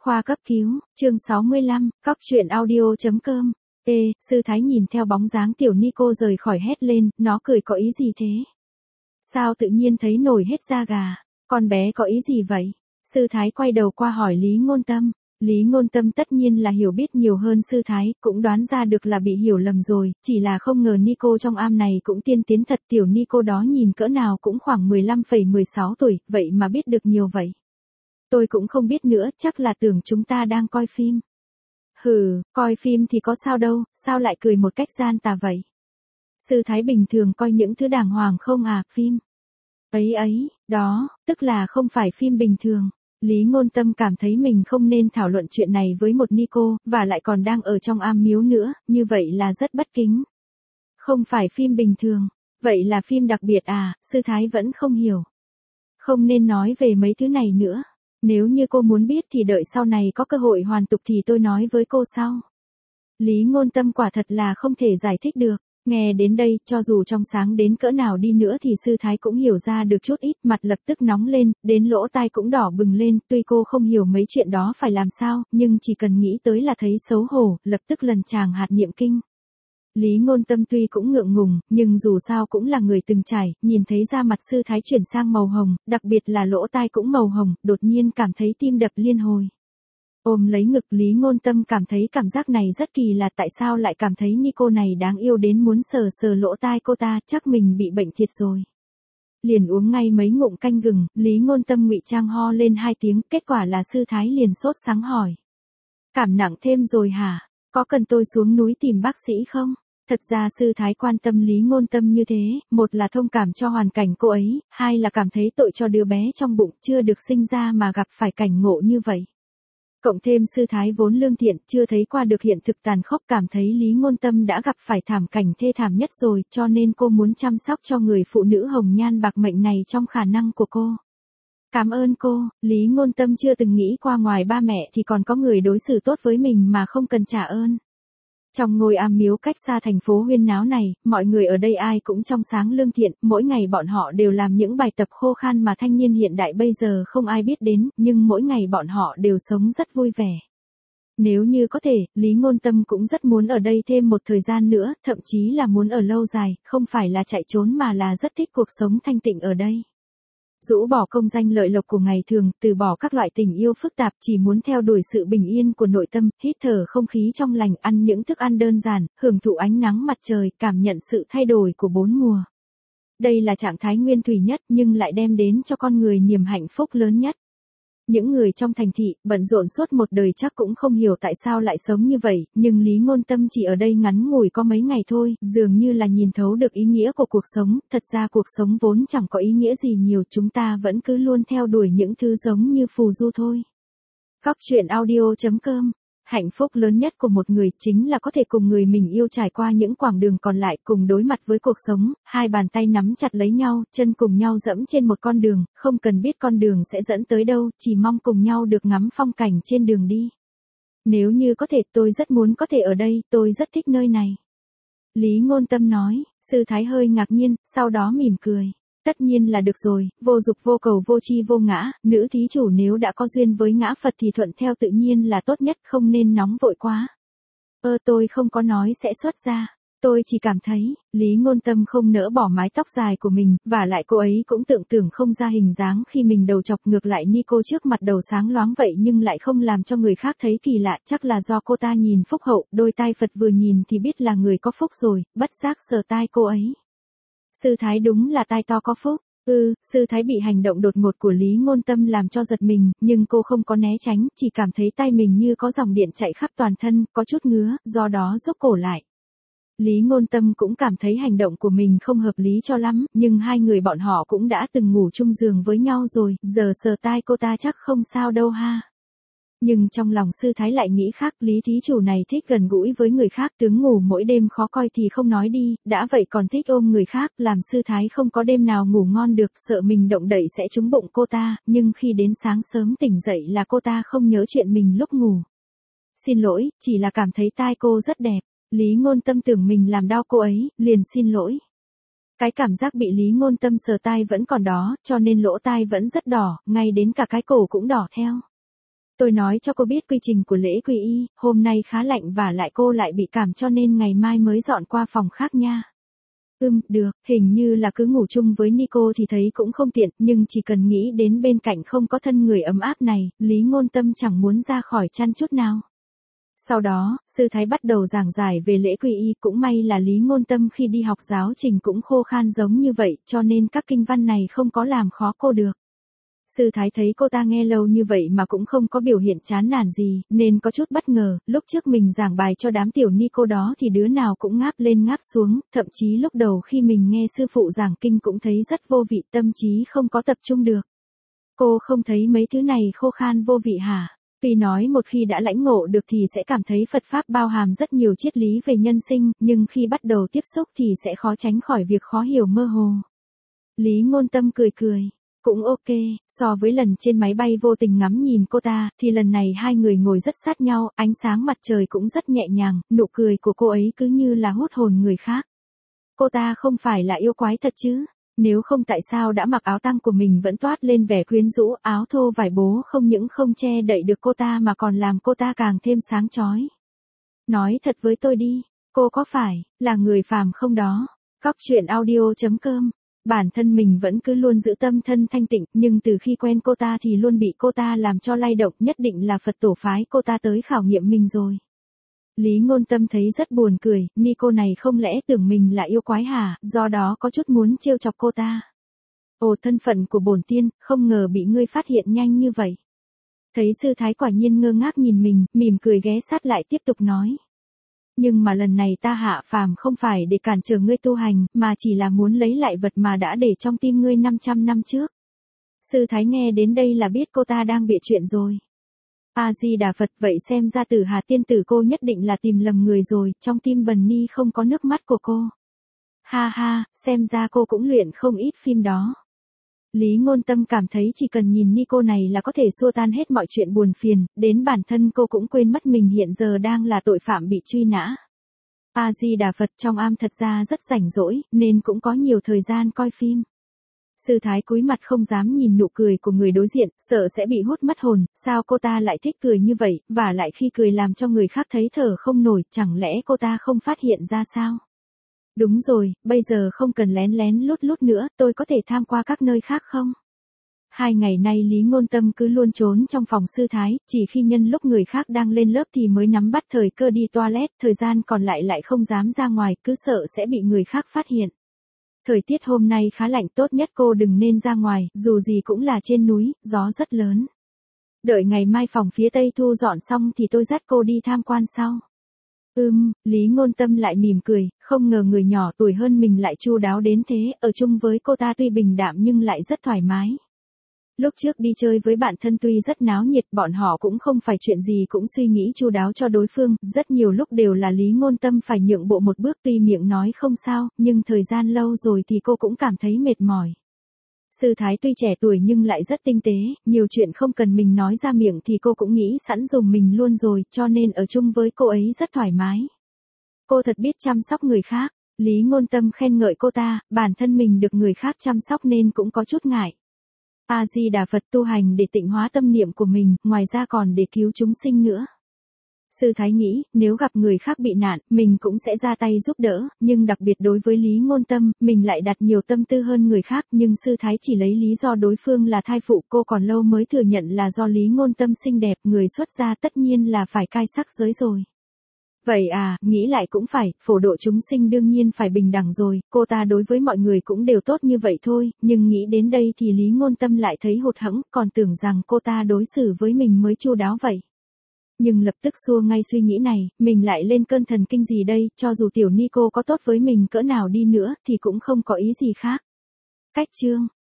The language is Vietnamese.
Khoa cấp cứu, chương 65, cóc truyện audio.com. Sư Thái nhìn theo bóng dáng tiểu Nico rời khỏi hét lên, nó cười có ý gì thế? Sao tự nhiên thấy nổi hết da gà, con bé có ý gì vậy? Sư Thái quay đầu qua hỏi Lý Ngôn Tâm. Lý Ngôn Tâm tất nhiên là hiểu biết nhiều hơn Sư Thái, cũng đoán ra được là bị hiểu lầm rồi, chỉ là không ngờ Nico trong am này cũng tiên tiến thật. Tiểu Nico đó nhìn cỡ nào cũng khoảng 15,16 tuổi, vậy mà biết được nhiều vậy. Tôi cũng không biết nữa, chắc là tưởng chúng ta đang coi phim. Hừ, coi phim thì có sao đâu, sao lại cười một cách gian tà vậy? Sư Thái bình thường coi những thứ đàng hoàng không à, phim. Ấy, đó, tức là không phải phim bình thường. Lý Ngôn Tâm cảm thấy mình không nên thảo luận chuyện này với một Nico, và lại còn đang ở trong am miếu nữa, như vậy là rất bất kính. Không phải phim bình thường, vậy là phim đặc biệt à, Sư Thái vẫn không hiểu. Không nên nói về mấy thứ này nữa. Nếu như cô muốn biết thì đợi sau này có cơ hội hoàn tục thì tôi nói với cô sau. Lý Ngôn Tâm quả thật là không thể giải thích được. Nghe đến đây, cho dù trong sáng đến cỡ nào đi nữa thì Sư Thái cũng hiểu ra được chút ít, mặt lập tức nóng lên, đến lỗ tai cũng đỏ bừng lên, tuy cô không hiểu mấy chuyện đó phải làm sao, nhưng chỉ cần nghĩ tới là thấy xấu hổ, lập tức lần tràng hạt niệm kinh. Lý Ngôn Tâm tuy cũng ngượng ngùng, nhưng dù sao cũng là người từng trải, nhìn thấy da mặt Sư Thái chuyển sang màu hồng, đặc biệt là lỗ tai cũng màu hồng, đột nhiên cảm thấy tim đập liên hồi. Ôm lấy ngực, Lý Ngôn Tâm cảm thấy cảm giác này rất kỳ lạ, tại sao lại cảm thấy Nico này đáng yêu đến muốn sờ sờ lỗ tai cô ta, chắc mình bị bệnh thiệt rồi. Liền uống ngay mấy ngụm canh gừng, Lý Ngôn Tâm ngụy trang ho lên 2 tiếng, kết quả là Sư Thái liền sốt sắng hỏi. Cảm nặng thêm rồi hả? Có cần tôi xuống núi tìm bác sĩ không? Thật ra Sư Thái quan tâm Lý Ngôn Tâm như thế, một là thông cảm cho hoàn cảnh cô ấy, hai là cảm thấy tội cho đứa bé trong bụng chưa được sinh ra mà gặp phải cảnh ngộ như vậy. Cộng thêm Sư Thái vốn lương thiện, chưa thấy qua được hiện thực tàn khốc, cảm thấy Lý Ngôn Tâm đã gặp phải thảm cảnh thê thảm nhất rồi, cho nên cô muốn chăm sóc cho người phụ nữ hồng nhan bạc mệnh này trong khả năng của cô. Cảm ơn cô, Lý Ngôn Tâm chưa từng nghĩ qua ngoài ba mẹ thì còn có người đối xử tốt với mình mà không cần trả ơn. Trong ngôi am miếu cách xa thành phố huyên náo này, mọi người ở đây ai cũng trong sáng lương thiện, mỗi ngày bọn họ đều làm những bài tập khô khan mà thanh niên hiện đại bây giờ không ai biết đến, nhưng mỗi ngày bọn họ đều sống rất vui vẻ. Nếu như có thể, Lý Ngôn Tâm cũng rất muốn ở đây thêm một thời gian nữa, thậm chí là muốn ở lâu dài, không phải là chạy trốn mà là rất thích cuộc sống thanh tịnh ở đây. Rũ bỏ công danh lợi lộc của ngày thường, từ bỏ các loại tình yêu phức tạp, chỉ muốn theo đuổi sự bình yên của nội tâm, hít thở không khí trong lành, ăn những thức ăn đơn giản, hưởng thụ ánh nắng mặt trời, cảm nhận sự thay đổi của 4 mùa. Đây là trạng thái nguyên thủy nhất nhưng lại đem đến cho con người niềm hạnh phúc lớn nhất. Những người trong thành thị, bận rộn suốt một đời chắc cũng không hiểu tại sao lại sống như vậy, nhưng Lý Ngôn Tâm chỉ ở đây ngắn ngủi có mấy ngày thôi, dường như là nhìn thấu được ý nghĩa của cuộc sống, thật ra cuộc sống vốn chẳng có ý nghĩa gì nhiều, chúng ta vẫn cứ luôn theo đuổi những thứ giống như phù du thôi. Cóc truyện audio.com. Hạnh phúc lớn nhất của một người chính là có thể cùng người mình yêu trải qua những quãng đường còn lại, cùng đối mặt với cuộc sống, hai bàn tay nắm chặt lấy nhau, chân cùng nhau dẫm trên một con đường, không cần biết con đường sẽ dẫn tới đâu, chỉ mong cùng nhau được ngắm phong cảnh trên đường đi. Nếu như có thể, tôi rất muốn có thể ở đây, tôi rất thích nơi này. Lý Ngôn Tâm nói. Sư Thái hơi ngạc nhiên, sau đó mỉm cười. Tất nhiên là được rồi, vô dục vô cầu vô chi vô ngã, nữ thí chủ nếu đã có duyên với ngã Phật thì thuận theo tự nhiên là tốt nhất, không nên nóng vội quá. Tôi không có nói sẽ xuất gia. Tôi chỉ cảm thấy, Lý Ngôn Tâm không nỡ bỏ mái tóc dài của mình, và lại cô ấy cũng tưởng không ra hình dáng khi mình đầu chọc, ngược lại Nico trước mặt đầu sáng loáng vậy nhưng lại không làm cho người khác thấy kỳ lạ, chắc là do cô ta nhìn phúc hậu, đôi tai Phật vừa nhìn thì biết là người có phúc rồi, bất giác sờ tai cô ấy. Sư Thái đúng là tai to có phúc. Sư Thái bị hành động đột ngột của Lý Ngôn Tâm làm cho giật mình, nhưng cô không có né tránh, chỉ cảm thấy tay mình như có dòng điện chạy khắp toàn thân, có chút ngứa, do đó rúc cổ lại. Lý Ngôn Tâm cũng cảm thấy hành động của mình không hợp lý cho lắm, nhưng hai người bọn họ cũng đã từng ngủ chung giường với nhau rồi, giờ sờ tai cô ta chắc không sao đâu ha. Nhưng trong lòng Sư Thái lại nghĩ khác, Lý thí chủ này thích gần gũi với người khác, tướng ngủ mỗi đêm khó coi thì không nói đi, đã vậy còn thích ôm người khác, làm Sư Thái không có đêm nào ngủ ngon được, sợ mình động đậy sẽ trúng bụng cô ta, nhưng khi đến sáng sớm tỉnh dậy là cô ta không nhớ chuyện mình lúc ngủ. Xin lỗi, chỉ là cảm thấy tai cô rất đẹp. Lý Ngôn Tâm tưởng mình làm đau cô ấy, liền xin lỗi. Cái cảm giác bị Lý Ngôn Tâm sờ tai vẫn còn đó, cho nên lỗ tai vẫn rất đỏ, ngay đến cả cái cổ cũng đỏ theo. Tôi nói cho cô biết quy trình của lễ quy y, hôm nay khá lạnh và lại cô lại bị cảm cho nên ngày mai mới dọn qua phòng khác nha. Được, hình như là cứ ngủ chung với Nico thì thấy cũng không tiện, nhưng chỉ cần nghĩ đến bên cạnh không có thân người ấm áp này, Lý Ngôn Tâm chẳng muốn ra khỏi chăn chút nào. Sau đó, sư thái bắt đầu giảng giải về lễ quy y, cũng may là Lý Ngôn Tâm khi đi học giáo trình cũng khô khan giống như vậy, cho nên các kinh văn này không có làm khó cô được. Sư thái thấy cô ta nghe lâu như vậy mà cũng không có biểu hiện chán nản gì, nên có chút bất ngờ, lúc trước mình giảng bài cho đám tiểu ni cô đó thì đứa nào cũng ngáp lên ngáp xuống, thậm chí lúc đầu khi mình nghe sư phụ giảng kinh cũng thấy rất vô vị, tâm trí không có tập trung được. Cô không thấy mấy thứ này khô khan vô vị hả? Tuy nói một khi đã lãnh ngộ được thì sẽ cảm thấy Phật Pháp bao hàm rất nhiều triết lý về nhân sinh, nhưng khi bắt đầu tiếp xúc thì sẽ khó tránh khỏi việc khó hiểu mơ hồ. Lý Ngôn Tâm cười cười. Cũng ok, so với lần trên máy bay vô tình ngắm nhìn cô ta, thì lần này hai người ngồi rất sát nhau, ánh sáng mặt trời cũng rất nhẹ nhàng, nụ cười của cô ấy cứ như là hút hồn người khác. Cô ta không phải là yêu quái thật chứ? Nếu không tại sao đã mặc áo tang của mình vẫn toát lên vẻ quyến rũ, áo thô vải bố không những không che đậy được cô ta mà còn làm cô ta càng thêm sáng chói. Nói thật với tôi đi, cô có phải là người phàm không đó? Cóc truyện audio.com. Bản thân mình vẫn cứ luôn giữ tâm thân thanh tịnh, nhưng từ khi quen cô ta thì luôn bị cô ta làm cho lay động, nhất định là Phật tổ phái cô ta tới khảo nghiệm mình rồi. Lý Ngôn Tâm thấy rất buồn cười, Nico này không lẽ tưởng mình là yêu quái hả, do đó có chút muốn trêu chọc cô ta. Ồ, thân phận của bổn tiên, không ngờ bị ngươi phát hiện nhanh như vậy. Thấy sư thái quả nhiên ngơ ngác nhìn mình, mỉm cười ghé sát lại tiếp tục nói. Nhưng mà lần này ta hạ phàm không phải để cản trở ngươi tu hành, mà chỉ là muốn lấy lại vật mà đã để trong tim ngươi 500 năm trước. Sư thái nghe đến đây là biết cô ta đang bịa chuyện rồi. A-di-đà Phật, vậy xem ra Tử Hà tiên tử cô nhất định là tìm lầm người rồi, trong tim Bần Ni không có nước mắt của cô. Ha ha, xem ra cô cũng luyện không ít phim đó. Lý Ngôn Tâm cảm thấy chỉ cần nhìn Nico này là có thể xua tan hết mọi chuyện buồn phiền, đến bản thân cô cũng quên mất mình hiện giờ đang là tội phạm bị truy nã. A-di-đà Phật, trong am thật ra rất rảnh rỗi, nên cũng có nhiều thời gian coi phim. Sư thái cúi mặt không dám nhìn nụ cười của người đối diện, sợ sẽ bị hút mất hồn, sao cô ta lại thích cười như vậy, và lại khi cười làm cho người khác thấy thở không nổi, chẳng lẽ cô ta không phát hiện ra sao? Đúng rồi, bây giờ không cần lén lén lút lút nữa, tôi có thể tham qua các nơi khác không? 2 ngày nay Lý Ngôn Tâm cứ luôn trốn trong phòng sư thái, chỉ khi nhân lúc người khác đang lên lớp thì mới nắm bắt thời cơ đi toilet, thời gian còn lại không dám ra ngoài, cứ sợ sẽ bị người khác phát hiện. Thời tiết hôm nay khá lạnh, tốt nhất cô đừng nên ra ngoài, dù gì cũng là trên núi, gió rất lớn. Đợi ngày mai phòng phía Tây thu dọn xong thì tôi dắt cô đi tham quan sau. Lý Ngôn Tâm lại mỉm cười, không ngờ người nhỏ tuổi hơn mình lại chu đáo đến thế, ở chung với cô ta tuy bình đạm nhưng lại rất thoải mái. Lúc trước đi chơi với bạn thân tuy rất náo nhiệt, bọn họ cũng không phải chuyện gì cũng suy nghĩ chu đáo cho đối phương, rất nhiều lúc đều là Lý Ngôn Tâm phải nhượng bộ một bước, tuy miệng nói không sao, nhưng thời gian lâu rồi thì cô cũng cảm thấy mệt mỏi. Sư thái tuy trẻ tuổi nhưng lại rất tinh tế, nhiều chuyện không cần mình nói ra miệng thì cô cũng nghĩ sẵn dùm mình luôn rồi, cho nên ở chung với cô ấy rất thoải mái. Cô thật biết chăm sóc người khác, Lý Ngôn Tâm khen ngợi cô ta, bản thân mình được người khác chăm sóc nên cũng có chút ngại. A-di-đà Phật, tu hành để tịnh hóa tâm niệm của mình, ngoài ra còn để cứu chúng sinh nữa. Sư thái nghĩ, nếu gặp người khác bị nạn, mình cũng sẽ ra tay giúp đỡ, nhưng đặc biệt đối với Lý Ngôn Tâm, mình lại đặt nhiều tâm tư hơn người khác, nhưng sư thái chỉ lấy lý do đối phương là thai phụ, cô còn lâu mới thừa nhận là do Lý Ngôn Tâm xinh đẹp, người xuất gia tất nhiên là phải cai sắc giới rồi. Vậy à, nghĩ lại cũng phải, phổ độ chúng sinh đương nhiên phải bình đẳng rồi, cô ta đối với mọi người cũng đều tốt như vậy thôi, nhưng nghĩ đến đây thì Lý Ngôn Tâm lại thấy hụt hẫng, còn tưởng rằng cô ta đối xử với mình mới chu đáo vậy. Nhưng lập tức xua ngay suy nghĩ này, mình lại lên cơn thần kinh gì đây, cho dù tiểu Nico có tốt với mình cỡ nào đi nữa thì cũng không có ý gì khác. Cách chương